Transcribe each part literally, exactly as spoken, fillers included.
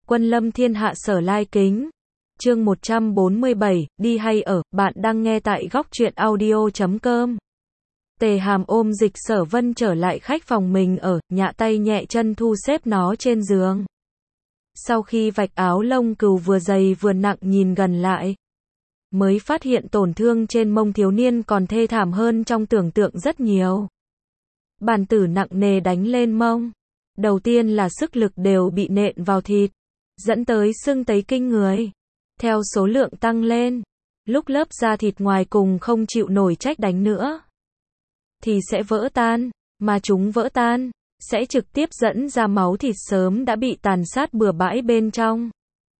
Quân lâm thiên hạ sở lai kính. Chương một trăm bốn mươi bảy, đi hay ở, bạn đang nghe tại góc truyện audio chấm com. Tề Hàm ôm Dịch Sở Vân trở lại khách phòng mình ở, nhạ tay nhẹ chân thu xếp nó trên giường. Sau khi vạch áo lông cừu vừa dày vừa nặng nhìn gần lại, mới phát hiện tổn thương trên mông thiếu niên còn thê thảm hơn trong tưởng tượng rất nhiều. Bàn tử nặng nề đánh lên mông. Đầu tiên là sức lực đều bị nện vào thịt, dẫn tới sưng tấy kinh người. Theo số lượng tăng lên, lúc lớp da thịt ngoài cùng không chịu nổi trách đánh nữa, thì sẽ vỡ tan, mà chúng vỡ tan, sẽ trực tiếp dẫn ra máu thịt sớm đã bị tàn sát bừa bãi bên trong.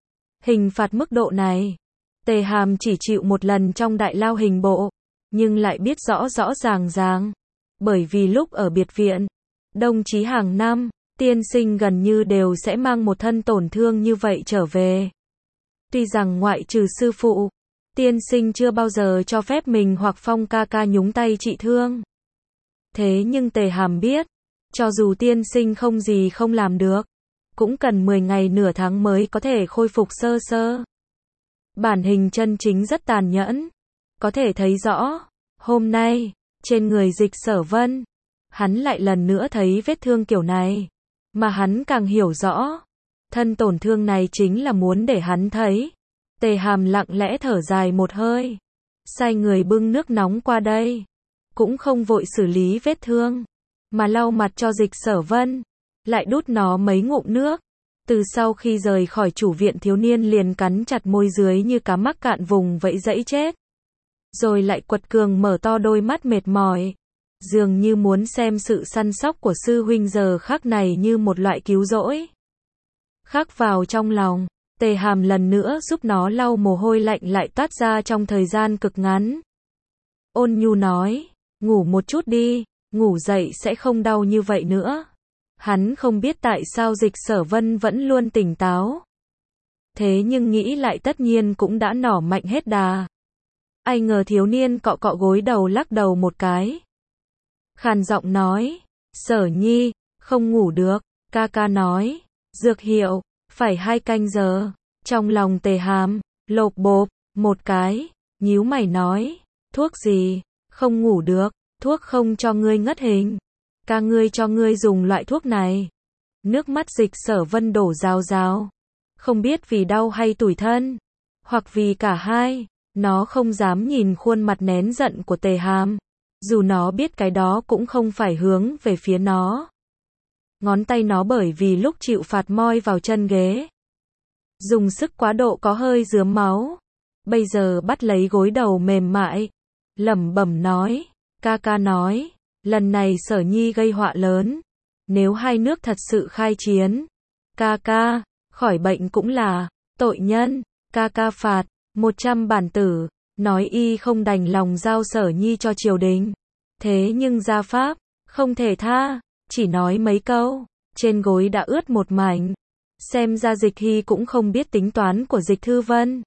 Hình phạt mức độ này, Tề Hàm chỉ chịu một lần trong đại lao hình bộ, nhưng lại biết rõ rõ ràng ràng. Bởi vì lúc ở biệt viện, đồng chí hàng năm, tiên sinh gần như đều sẽ mang một thân tổn thương như vậy trở về. Tuy rằng ngoại trừ sư phụ, tiên sinh chưa bao giờ cho phép mình hoặc Phong ca ca nhúng tay trị thương. Thế nhưng Tề Hàm biết, cho dù tiên sinh không gì không làm được, cũng cần mười ngày nửa tháng mới có thể khôi phục sơ sơ. Bản hình chân chính rất tàn nhẫn, có thể thấy rõ, hôm nay, trên người Dịch Sở Vân, hắn lại lần nữa thấy vết thương kiểu này, mà hắn càng hiểu rõ, thân tổn thương này chính là muốn để hắn thấy. Tề Hàm lặng lẽ thở dài một hơi, sai người bưng nước nóng qua đây, cũng không vội xử lý vết thương, mà lau mặt cho Dịch Sở Vân, lại đút nó mấy ngụm nước. Từ sau khi rời khỏi chủ viện thiếu niên liền cắn chặt môi dưới như cá mắc cạn vùng vẫy dẫy chết. Rồi lại quật cường mở to đôi mắt mệt mỏi, dường như muốn xem sự săn sóc của sư huynh giờ khắc này như một loại cứu rỗi. Khắc vào trong lòng, Tề Hàm lần nữa giúp nó lau mồ hôi lạnh lại toát ra trong thời gian cực ngắn. Ôn nhu nói, ngủ một chút đi, ngủ dậy sẽ không đau như vậy nữa. Hắn không biết tại sao Dịch Sở Vân vẫn luôn tỉnh táo. Thế nhưng nghĩ lại tất nhiên cũng đã nỏ mạnh hết đà. Ai ngờ thiếu niên cọ cọ gối đầu lắc đầu một cái. Khàn giọng nói, Sở Nhi, không ngủ được, ca ca nói, dược hiệu, phải hai canh giờ. Trong lòng Tề Hàm, lộp bộp, một cái, nhíu mày nói, thuốc gì, không ngủ được, thuốc không cho ngươi ngất hình. Ca ngươi cho ngươi dùng loại thuốc này. Nước mắt Dịch Sở Vân đổ rào rào. Không biết vì đau hay tủi thân, hoặc vì cả hai, nó không dám nhìn khuôn mặt nén giận của Tề Hàm. Dù nó biết cái đó cũng không phải hướng về phía nó. Ngón tay nó bởi vì lúc chịu phạt moi vào chân ghế, dùng sức quá độ có hơi rướm máu. Bây giờ bắt lấy gối đầu mềm mại, lẩm bẩm nói, ca ca nói, lần này Sở Nhi gây họa lớn. Nếu hai nước thật sự khai chiến, ca ca, khỏi bệnh cũng là tội nhân, ca ca phạt một trăm bản tử, nói y không đành lòng giao Sở Nhi cho triều đình. Thế nhưng gia pháp, không thể tha, chỉ nói mấy câu, trên gối đã ướt một mảnh. Xem ra Dịch Hy cũng không biết tính toán của Dịch Thư Vân.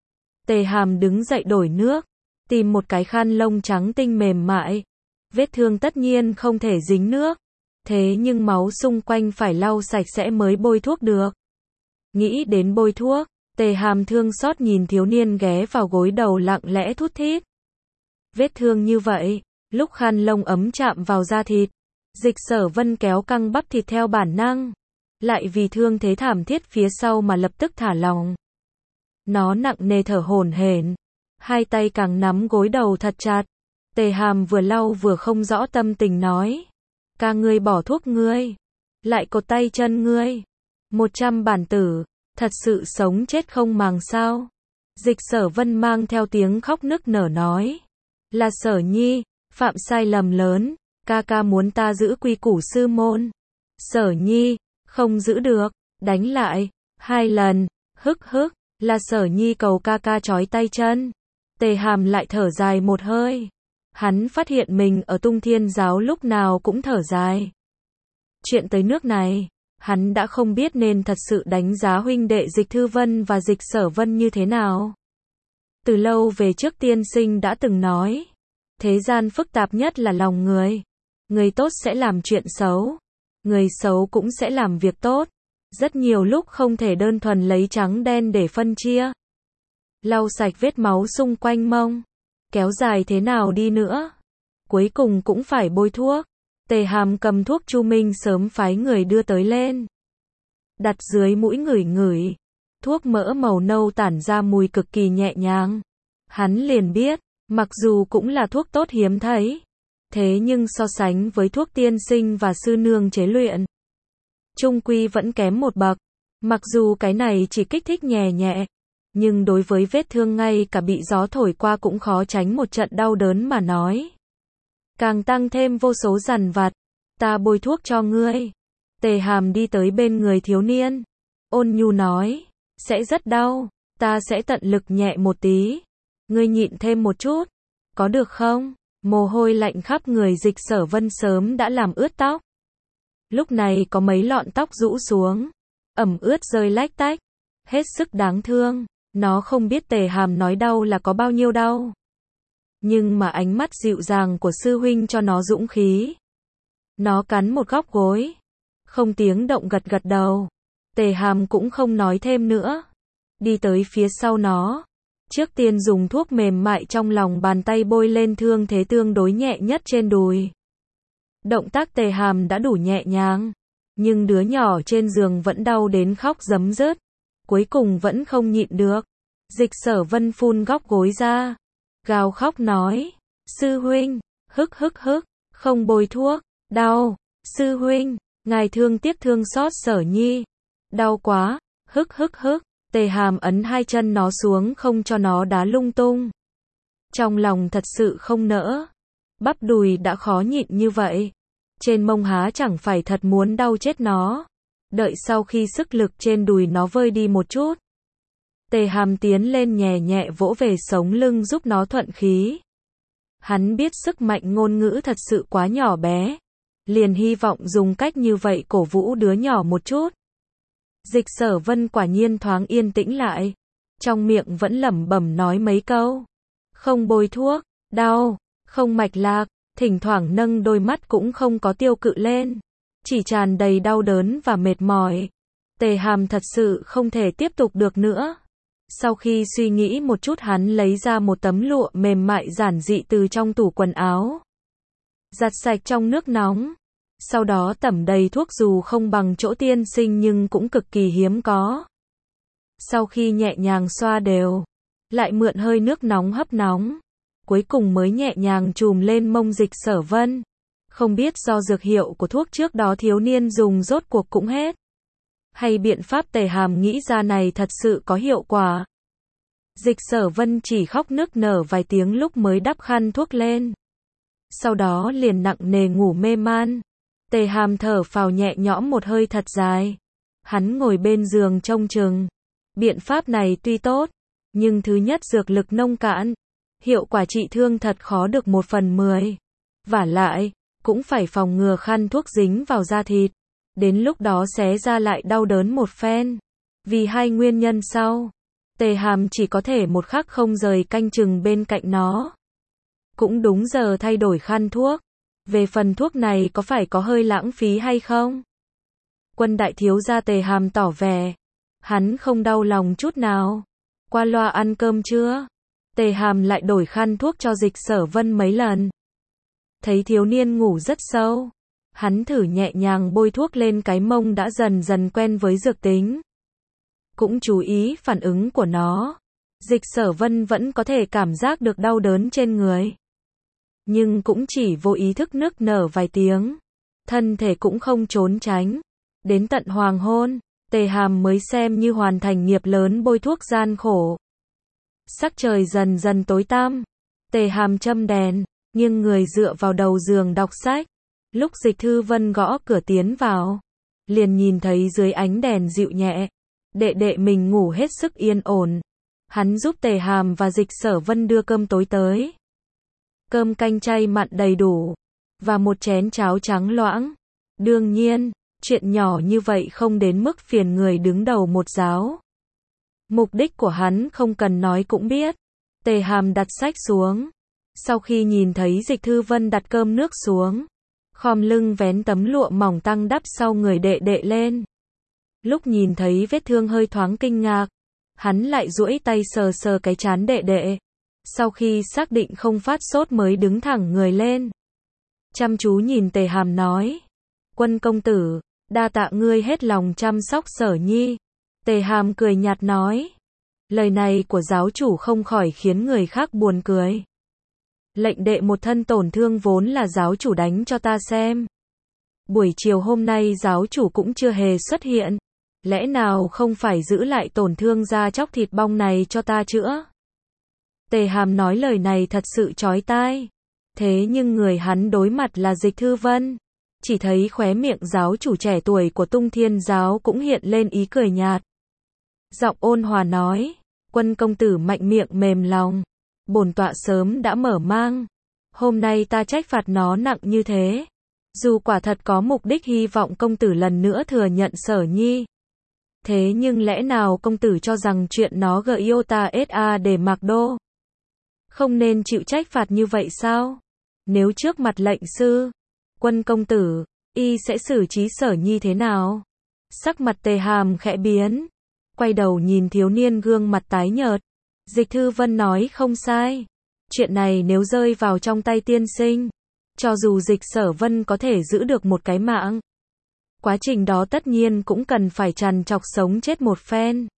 Tề Hàm đứng dậy đổi nước, tìm một cái khăn lông trắng tinh mềm mại. Vết thương tất nhiên không thể dính nước, thế nhưng máu xung quanh phải lau sạch sẽ mới bôi thuốc được. Nghĩ đến bôi thuốc, Tề Hàm thương xót nhìn thiếu niên ghé vào gối đầu lặng lẽ thút thít. Vết thương như vậy, lúc khăn lông ấm chạm vào da thịt, Dịch Sở Vân kéo căng bắp thịt theo bản năng, lại vì thương thế thảm thiết phía sau mà lập tức thả lỏng. Nó nặng nề thở hổn hển, hai tay càng nắm gối đầu thật chặt. Tề Hàm vừa lau vừa không rõ tâm tình nói, ca ngươi bỏ thuốc ngươi, lại cột tay chân ngươi, một trăm bản tử, thật sự sống chết không màng sao. Dịch Sở Vân mang theo tiếng khóc nức nở nói, là Sở Nhi, phạm sai lầm lớn, ca ca muốn ta giữ quy củ sư môn. Sở Nhi, không giữ được, đánh lại, hai lần, hức hức, là Sở Nhi cầu ca ca trói tay chân. Tề Hàm lại thở dài một hơi. Hắn phát hiện mình ở Tung Thiên giáo lúc nào cũng thở dài. Chuyện tới nước này, hắn đã không biết nên thật sự đánh giá huynh đệ Dịch Thư Vân và Dịch Sở Vân như thế nào. Từ lâu về trước tiên sinh đã từng nói, thế gian phức tạp nhất là lòng người. Người tốt sẽ làm chuyện xấu, người xấu cũng sẽ làm việc tốt. Rất nhiều lúc không thể đơn thuần lấy trắng đen để phân chia. Lau sạch vết máu xung quanh mông. Kéo dài thế nào đi nữa, cuối cùng cũng phải bôi thuốc. Tề Hàm cầm thuốc Chu Minh sớm phái người đưa tới lên. Đặt dưới mũi ngửi ngửi. Thuốc mỡ màu nâu tản ra mùi cực kỳ nhẹ nhàng. Hắn liền biết, mặc dù cũng là thuốc tốt hiếm thấy, thế nhưng so sánh với thuốc tiên sinh và sư nương chế luyện, chung quy vẫn kém một bậc. Mặc dù cái này chỉ kích thích nhẹ nhẹ, nhưng đối với vết thương ngay cả bị gió thổi qua cũng khó tránh một trận đau đớn mà nói. Càng tăng thêm vô số dằn vặt. Ta bôi thuốc cho ngươi. Tề Hàm đi tới bên người thiếu niên. Ôn nhu nói. Sẽ rất đau. Ta sẽ tận lực nhẹ một tí. Ngươi nhịn thêm một chút. Có được không? Mồ hôi lạnh khắp người Dịch Sở Vân sớm đã làm ướt tóc. Lúc này có mấy lọn tóc rũ xuống. Ẩm ướt rơi lách tách. Hết sức đáng thương. Nó không biết Tề Hàm nói đau là có bao nhiêu đau. Nhưng mà ánh mắt dịu dàng của sư huynh cho nó dũng khí. Nó cắn một góc gối. Không tiếng động gật gật đầu. Tề Hàm cũng không nói thêm nữa. Đi tới phía sau nó. Trước tiên dùng thuốc mềm mại trong lòng bàn tay bôi lên thương thế tương đối nhẹ nhất trên đùi. Động tác Tề Hàm đã đủ nhẹ nhàng. Nhưng đứa nhỏ trên giường vẫn đau đến khóc rấm rớt. Cuối cùng vẫn không nhịn được. Dịch Sở Vân phun góc gối ra. Gào khóc nói. Sư huynh, hức hức hức, không bôi thuốc, đau. Sư huynh, ngài thương tiếc thương xót Sở Nhi. Đau quá, hức hức hức. Tề Hàm ấn hai chân nó xuống không cho nó đá lung tung. Trong lòng thật sự không nỡ. Bắp đùi đã khó nhịn như vậy. Trên mông há chẳng phải thật muốn đau chết nó. Đợi sau khi sức lực trên đùi nó vơi đi một chút. Tề Hàm tiến lên nhẹ nhẹ vỗ về sống lưng giúp nó thuận khí. Hắn biết sức mạnh ngôn ngữ thật sự quá nhỏ bé. Liền hy vọng dùng cách như vậy cổ vũ đứa nhỏ một chút. Dịch Sở Vân quả nhiên thoáng yên tĩnh lại. Trong miệng vẫn lẩm bẩm nói mấy câu. Không bôi thuốc, đau, không mạch lạc, thỉnh thoảng nâng đôi mắt cũng không có tiêu cự lên. Chỉ tràn đầy đau đớn và mệt mỏi. Tề Hàm thật sự không thể tiếp tục được nữa. Sau khi suy nghĩ một chút hắn lấy ra một tấm lụa mềm mại giản dị từ trong tủ quần áo. Giặt sạch trong nước nóng. Sau đó tẩm đầy thuốc dù không bằng chỗ tiên sinh nhưng cũng cực kỳ hiếm có. Sau khi nhẹ nhàng xoa đều, lại mượn hơi nước nóng hấp nóng. Cuối cùng mới nhẹ nhàng chùm lên mông Dịch Sở Vân. Không biết do dược hiệu của thuốc trước đó thiếu niên dùng rốt cuộc cũng hết. Hay biện pháp Tề Hàm nghĩ ra này thật sự có hiệu quả. Dịch Sở Vân chỉ khóc nức nở vài tiếng lúc mới đắp khăn thuốc lên. Sau đó liền nặng nề ngủ mê man. Tề Hàm thở phào nhẹ nhõm một hơi thật dài. Hắn ngồi bên giường trông chừng. Biện pháp này tuy tốt, nhưng thứ nhất dược lực nông cạn. Hiệu quả trị thương thật khó được một phần mười. Vả lại, cũng phải phòng ngừa khăn thuốc dính vào da thịt. Đến lúc đó xé ra lại đau đớn một phen. Vì hai nguyên nhân sau, Tề Hàm chỉ có thể một khắc không rời canh chừng bên cạnh nó. Cũng đúng giờ thay đổi khăn thuốc. Về phần thuốc này có phải có hơi lãng phí hay không? Quân đại thiếu gia Tề Hàm tỏ vẻ. Hắn không đau lòng chút nào. Qua loa ăn cơm chưa? Tề Hàm lại đổi khăn thuốc cho Dịch Sở Vân mấy lần. Thấy thiếu niên ngủ rất sâu. Hắn thử nhẹ nhàng bôi thuốc lên cái mông đã dần dần quen với dược tính. Cũng chú ý phản ứng của nó. Dịch Sở Vân vẫn có thể cảm giác được đau đớn trên người. Nhưng cũng chỉ vô ý thức nức nở vài tiếng. Thân thể cũng không trốn tránh. Đến tận hoàng hôn, Tề Hàm mới xem như hoàn thành nghiệp lớn bôi thuốc gian khổ. Sắc trời dần dần tối tăm. Tề Hàm châm đèn, nghiêng người dựa vào đầu giường đọc sách. Lúc Dịch Thư Vân gõ cửa tiến vào, liền nhìn thấy dưới ánh đèn dịu nhẹ, đệ đệ mình ngủ hết sức yên ổn. Hắn giúp Tề Hàm và Dịch Sở Vân đưa cơm tối tới. Cơm canh chay mặn đầy đủ, và một chén cháo trắng loãng. Đương nhiên, chuyện nhỏ như vậy không đến mức phiền người đứng đầu một giáo. Mục đích của hắn không cần nói cũng biết. Tề Hàm đặt sách xuống. Sau khi nhìn thấy Dịch Thư Vân đặt cơm nước xuống, khom lưng vén tấm lụa mỏng tăng đắp sau người đệ đệ lên. Lúc nhìn thấy vết thương hơi thoáng kinh ngạc, hắn lại duỗi tay sờ sờ cái trán đệ đệ. Sau khi xác định không phát sốt mới đứng thẳng người lên. Chăm chú nhìn Tề Hàm nói. Quân công tử, đa tạ ngươi hết lòng chăm sóc Sở Nhi. Tề Hàm cười nhạt nói. Lời này của giáo chủ không khỏi khiến người khác buồn cười. Lệnh đệ một thân tổn thương vốn là giáo chủ đánh cho ta xem. Buổi chiều hôm nay giáo chủ cũng chưa hề xuất hiện. Lẽ nào không phải giữ lại tổn thương da chóc thịt bong này cho ta chữa? Tề Hàm nói lời này thật sự chói tai. Thế nhưng người hắn đối mặt là Dịch Thư Vân. Chỉ thấy khóe miệng giáo chủ trẻ tuổi của Tung Thiên Giáo cũng hiện lên ý cười nhạt. Giọng ôn hòa nói, quân công tử mạnh miệng mềm lòng. Bổn tọa sớm đã mở mang. Hôm nay ta trách phạt nó nặng như thế. Dù quả thật có mục đích hy vọng công tử lần nữa thừa nhận Sở Nhi. Thế nhưng lẽ nào công tử cho rằng chuyện nó gợi yêu ta sa để mặc đô? Không nên chịu trách phạt như vậy sao? Nếu trước mặt lệnh sư, quân công tử, y sẽ xử trí Sở Nhi thế nào? Sắc mặt Tề Hàm khẽ biến. Quay đầu nhìn thiếu niên gương mặt tái nhợt. Dịch Thư Vân nói không sai. Chuyện này nếu rơi vào trong tay tiên sinh, cho dù Dịch Sở Vân có thể giữ được một cái mạng, quá trình đó tất nhiên cũng cần phải trằn trọc sống chết một phen.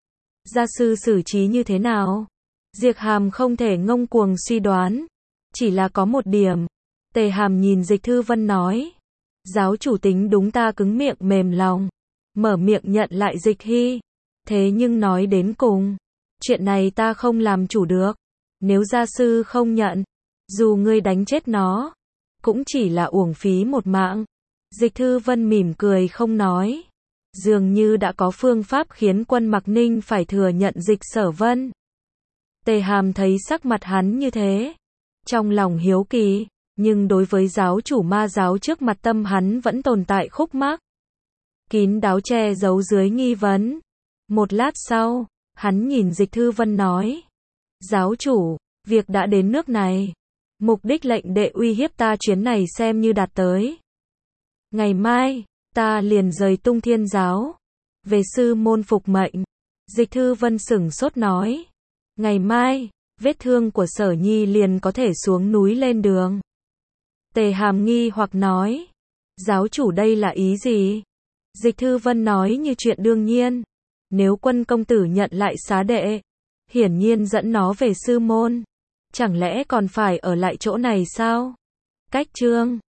Gia sư xử trí như thế nào? Diệp Hàm không thể ngông cuồng suy đoán. Chỉ là có một điểm. Tề Hàm nhìn Dịch Thư Vân nói. Giáo chủ tính đúng ta cứng miệng mềm lòng. Mở miệng nhận lại Dịch Hy. Thế nhưng nói đến cùng, chuyện này ta không làm chủ được. Nếu gia sư không nhận, dù ngươi đánh chết nó, cũng chỉ là uổng phí một mạng. Dịch Thư Vân mỉm cười không nói. Dường như đã có phương pháp khiến quân Mạc Ninh phải thừa nhận Dịch Sở Vân. Tề Hàm thấy sắc mặt hắn như thế, trong lòng hiếu kỳ, nhưng đối với giáo chủ ma giáo trước mặt tâm hắn vẫn tồn tại khúc mắc. Kín đáo che giấu dưới nghi vấn. Một lát sau, hắn nhìn Dịch Thư Vân nói. Giáo chủ, việc đã đến nước này. Mục đích lệnh đệ uy hiếp ta chuyến này xem như đạt tới. Ngày mai, ta liền rời Tung Thiên Giáo. Về sư môn phục mệnh. Dịch Thư Vân sửng sốt nói. Ngày mai, vết thương của Sở Nhi liền có thể xuống núi lên đường. Tề Hàm nghi hoặc nói. Giáo chủ đây là ý gì? Dịch Thư Vân nói như chuyện đương nhiên. Nếu quân công tử nhận lại xá đệ, hiển nhiên dẫn nó về sư môn. Chẳng lẽ còn phải ở lại chỗ này sao? Cách chương